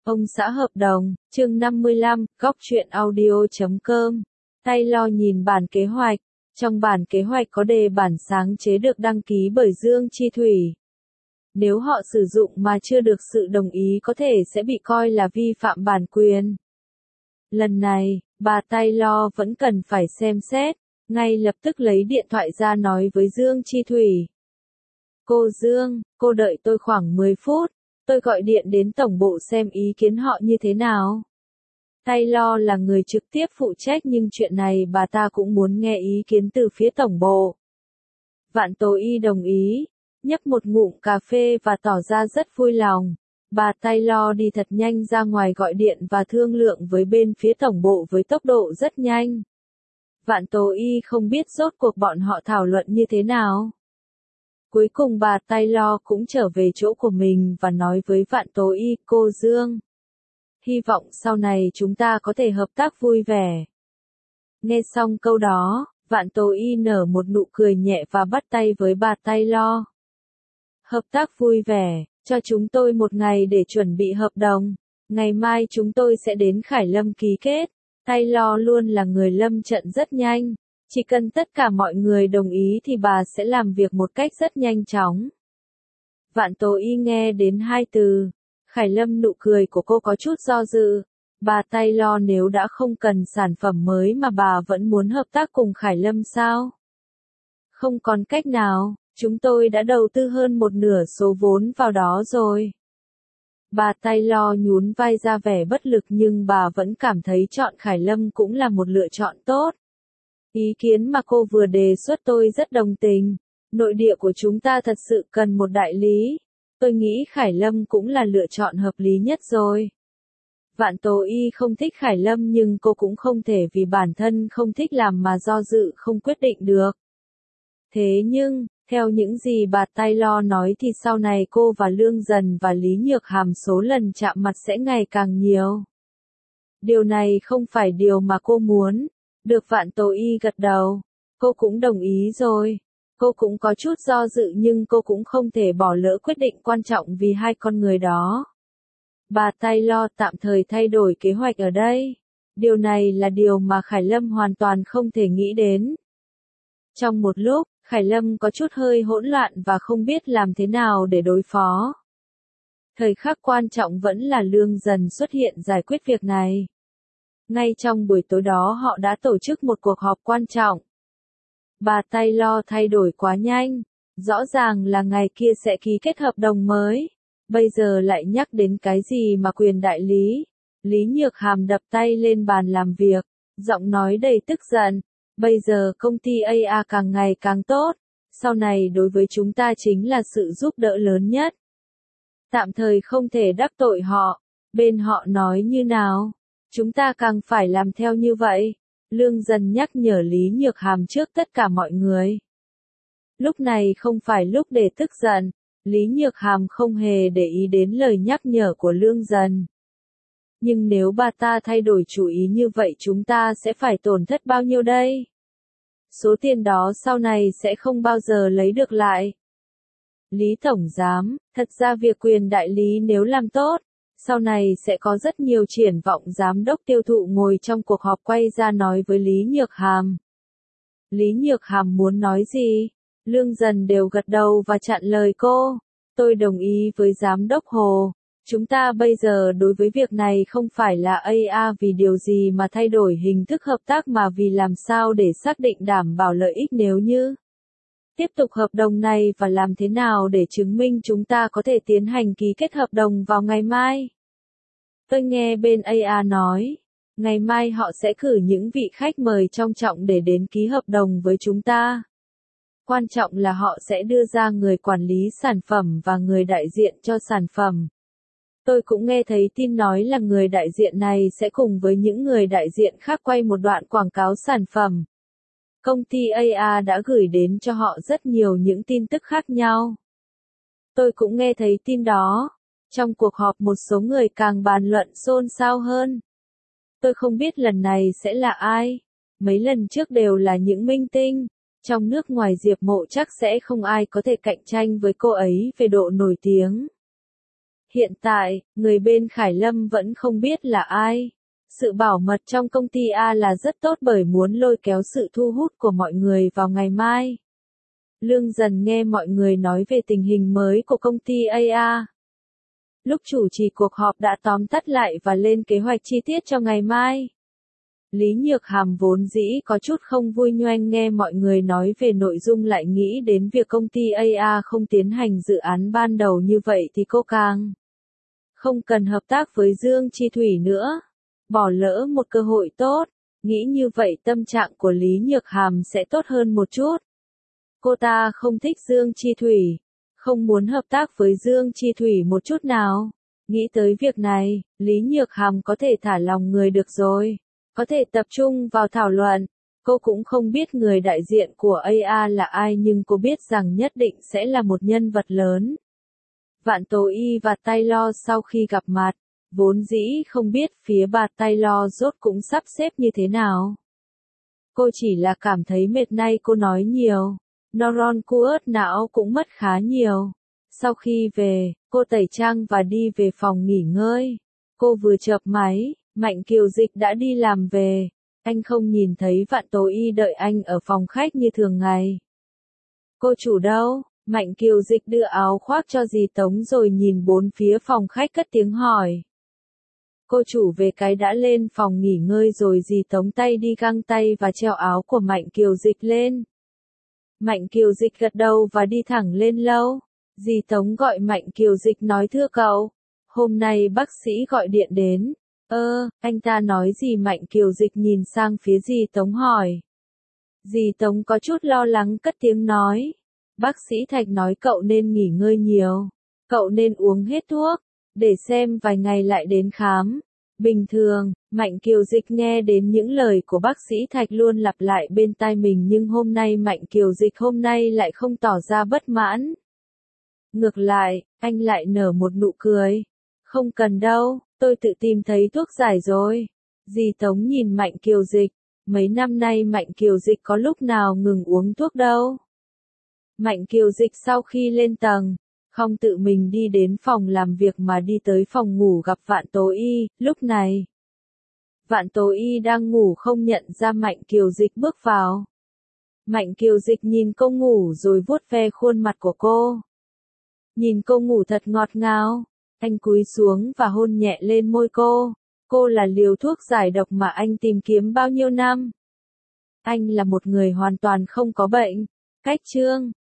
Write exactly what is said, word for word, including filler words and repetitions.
Ông xã hợp đồng, chương năm mươi lăm, góc truyện audio chấm com. Taylor nhìn bản kế hoạch. Trong bản kế hoạch có đề bản sáng chế được đăng ký bởi Dương Chi Thủy. Nếu họ sử dụng mà chưa được sự đồng ý có thể sẽ bị coi là vi phạm bản quyền. Lần này, bà Taylor vẫn cần phải xem xét, ngay lập tức lấy điện thoại ra nói với Dương Chi Thủy. Cô Dương, cô đợi tôi khoảng mười phút. Tôi gọi điện đến tổng bộ xem ý kiến họ như thế nào. Taylor là người trực tiếp phụ trách nhưng chuyện này bà ta cũng muốn nghe ý kiến từ phía tổng bộ. Vạn Tố Y đồng ý, nhấp một ngụm cà phê và tỏ ra rất vui lòng. Bà Taylor đi thật nhanh ra ngoài gọi điện và thương lượng với bên phía tổng bộ với tốc độ rất nhanh. Vạn Tố Y không biết rốt cuộc bọn họ thảo luận như thế nào. Cuối cùng bà Taylor cũng trở về chỗ của mình và nói với Vạn Tố Y, cô Dương. Hy vọng sau này chúng ta có thể hợp tác vui vẻ. Nghe xong câu đó, Vạn Tố Y nở một nụ cười nhẹ và bắt tay với bà Taylor. Hợp tác vui vẻ, cho chúng tôi một ngày để chuẩn bị hợp đồng. Ngày mai chúng tôi sẽ đến Khải Lâm ký kết. Taylor luôn là người lâm trận rất nhanh. Chỉ cần tất cả mọi người đồng ý thì bà sẽ làm việc một cách rất nhanh chóng. Vạn Tố Y nghe đến hai từ. Khải Lâm nụ cười của cô có chút do dự. Bà Taylor nếu đã không cần sản phẩm mới mà bà vẫn muốn hợp tác cùng Khải Lâm sao? Không còn cách nào, chúng tôi đã đầu tư hơn một nửa số vốn vào đó rồi. Bà Taylor nhún vai ra vẻ bất lực nhưng bà vẫn cảm thấy chọn Khải Lâm cũng là một lựa chọn tốt. Ý kiến mà cô vừa đề xuất tôi rất đồng tình. Nội địa của chúng ta thật sự cần một đại lý. Tôi nghĩ Khải Lâm cũng là lựa chọn hợp lý nhất rồi. Vạn Tố Y không thích Khải Lâm nhưng cô cũng không thể vì bản thân không thích làm mà do dự không quyết định được. Thế nhưng, theo những gì bà Taylor nói thì sau này cô và Lương Dần và Lý Nhược Hàm số lần chạm mặt sẽ ngày càng nhiều. Điều này không phải điều mà cô muốn. Được Vạn Tố Y gật đầu. Cô cũng đồng ý rồi. Cô cũng có chút do dự nhưng cô cũng không thể bỏ lỡ quyết định quan trọng vì hai con người đó. Bà Taylor tạm thời thay đổi kế hoạch ở đây. Điều này là điều mà Khải Lâm hoàn toàn không thể nghĩ đến. Trong một lúc, Khải Lâm có chút hơi hỗn loạn và không biết làm thế nào để đối phó. Thời khắc quan trọng vẫn là Lương Dần xuất hiện giải quyết việc này. Ngay trong buổi tối đó họ đã tổ chức một cuộc họp quan trọng. Bà Taylor thay đổi quá nhanh. Rõ ràng là ngày kia sẽ ký kết hợp đồng mới. Bây giờ lại nhắc đến cái gì mà quyền đại lý. Lý Nhược Hàm đập tay lên bàn làm việc. Giọng nói đầy tức giận. Bây giờ công ty a a càng ngày càng tốt. Sau này đối với chúng ta chính là sự giúp đỡ lớn nhất. Tạm thời không thể đắc tội họ. Bên họ nói như nào? Chúng ta càng phải làm theo như vậy. Lương Dần nhắc nhở Lý Nhược Hàm trước tất cả mọi người. Lúc này không phải lúc để tức giận. Lý Nhược Hàm không hề để ý đến lời nhắc nhở của Lương Dần. Nhưng nếu bà ta thay đổi chủ ý như vậy chúng ta sẽ phải tổn thất bao nhiêu đây? Số tiền đó sau này sẽ không bao giờ lấy được lại. Lý Tổng Giám, thật ra việc quyền đại lý nếu làm tốt, sau này sẽ có rất nhiều triển vọng. Giám đốc tiêu thụ ngồi trong cuộc họp quay ra nói với Lý Nhược Hàm. Lý Nhược Hàm muốn nói gì? Lương Dần đều gật đầu và chặn lời cô. Tôi đồng ý với Giám đốc Hồ. Chúng ta bây giờ đối với việc này không phải là a a vì điều gì mà thay đổi hình thức hợp tác mà vì làm sao để xác định đảm bảo lợi ích nếu như tiếp tục hợp đồng này và làm thế nào để chứng minh chúng ta có thể tiến hành ký kết hợp đồng vào ngày mai. Tôi nghe bên a a nói, ngày mai họ sẽ cử những vị khách mời trọng trọng để đến ký hợp đồng với chúng ta. Quan trọng là họ sẽ đưa ra người quản lý sản phẩm và người đại diện cho sản phẩm. Tôi cũng nghe thấy tin nói là người đại diện này sẽ cùng với những người đại diện khác quay một đoạn quảng cáo sản phẩm. Công ty a a đã gửi đến cho họ rất nhiều những tin tức khác nhau. Tôi cũng nghe thấy tin đó. Trong cuộc họp một số người càng bàn luận xôn xao hơn. Tôi không biết lần này sẽ là ai. Mấy lần trước đều là những minh tinh. Trong nước ngoài Diệp Mộ chắc sẽ không ai có thể cạnh tranh với cô ấy về độ nổi tiếng. Hiện tại, người bên Khải Lâm vẫn không biết là ai. Sự bảo mật trong công ty A là rất tốt bởi muốn lôi kéo sự thu hút của mọi người vào ngày mai. Lương Dần nghe mọi người nói về tình hình mới của công ty a a. Lúc chủ trì cuộc họp đã tóm tắt lại và lên kế hoạch chi tiết cho ngày mai. Lý Nhược Hàm vốn dĩ có chút không vui nhoẻn nghe mọi người nói về nội dung lại nghĩ đến việc công ty a a không tiến hành dự án ban đầu như vậy thì cô càng không cần hợp tác với Dương Chi Thủy nữa. Bỏ lỡ một cơ hội tốt, nghĩ như vậy tâm trạng của Lý Nhược Hàm sẽ tốt hơn một chút. Cô ta không thích Dương Chi Thủy, không muốn hợp tác với Dương Chi Thủy một chút nào. Nghĩ tới việc này, Lý Nhược Hàm có thể thả lòng người được rồi, có thể tập trung vào thảo luận. Cô cũng không biết người đại diện của a a là ai nhưng cô biết rằng nhất định sẽ là một nhân vật lớn. Vạn Tố Y và Taylor sau khi gặp mặt, vốn dĩ không biết phía bà Taylor rốt cũng sắp xếp như thế nào. Cô chỉ là cảm thấy mệt nay cô nói nhiều, neuron cô ớt não cũng mất khá nhiều. Sau khi về, cô tẩy trang và đi về phòng nghỉ ngơi. Cô vừa chợp máy, Mạnh Kiều Dịch đã đi làm về. Anh không nhìn thấy Vạn Tố Y đợi anh ở phòng khách như thường ngày. Cô chủ đâu? Mạnh Kiều Dịch đưa áo khoác cho dì Tống rồi nhìn bốn phía phòng khách cất tiếng hỏi. Cô chủ về cái đã lên phòng nghỉ ngơi rồi dì Tống tay đi găng tay và treo áo của Mạnh Kiều Dịch lên. Mạnh Kiều Dịch gật đầu và đi thẳng lên lâu. Dì Tống gọi Mạnh Kiều Dịch nói thưa cậu, hôm nay bác sĩ gọi điện đến. Ơ, anh ta nói gì? Mạnh Kiều Dịch nhìn sang phía dì Tống hỏi. Dì Tống có chút lo lắng cất tiếng nói. Bác sĩ Thạch nói cậu nên nghỉ ngơi nhiều. Cậu nên uống hết thuốc, để xem vài ngày lại đến khám. Bình thường, Mạnh Kiều Dịch nghe đến những lời của bác sĩ Thạch luôn lặp lại bên tai mình nhưng hôm nay Mạnh Kiều Dịch hôm nay lại không tỏ ra bất mãn. Ngược lại, anh lại nở một nụ cười. Không cần đâu, tôi tự tìm thấy thuốc giải rồi. Dì Tống nhìn Mạnh Kiều Dịch, mấy năm nay Mạnh Kiều Dịch có lúc nào ngừng uống thuốc đâu. Mạnh Kiều Dịch sau khi lên tầng, không tự mình đi đến phòng làm việc mà đi tới phòng ngủ gặp Vạn Tố Y, lúc này. Vạn Tố Y đang ngủ không nhận ra Mạnh Kiều Dịch bước vào. Mạnh Kiều Dịch nhìn cô ngủ rồi vuốt ve khuôn mặt của cô. Nhìn cô ngủ thật ngọt ngào, anh cúi xuống và hôn nhẹ lên môi cô. Cô là liều thuốc giải độc mà anh tìm kiếm bao nhiêu năm. Anh là một người hoàn toàn không có bệnh. Cách chương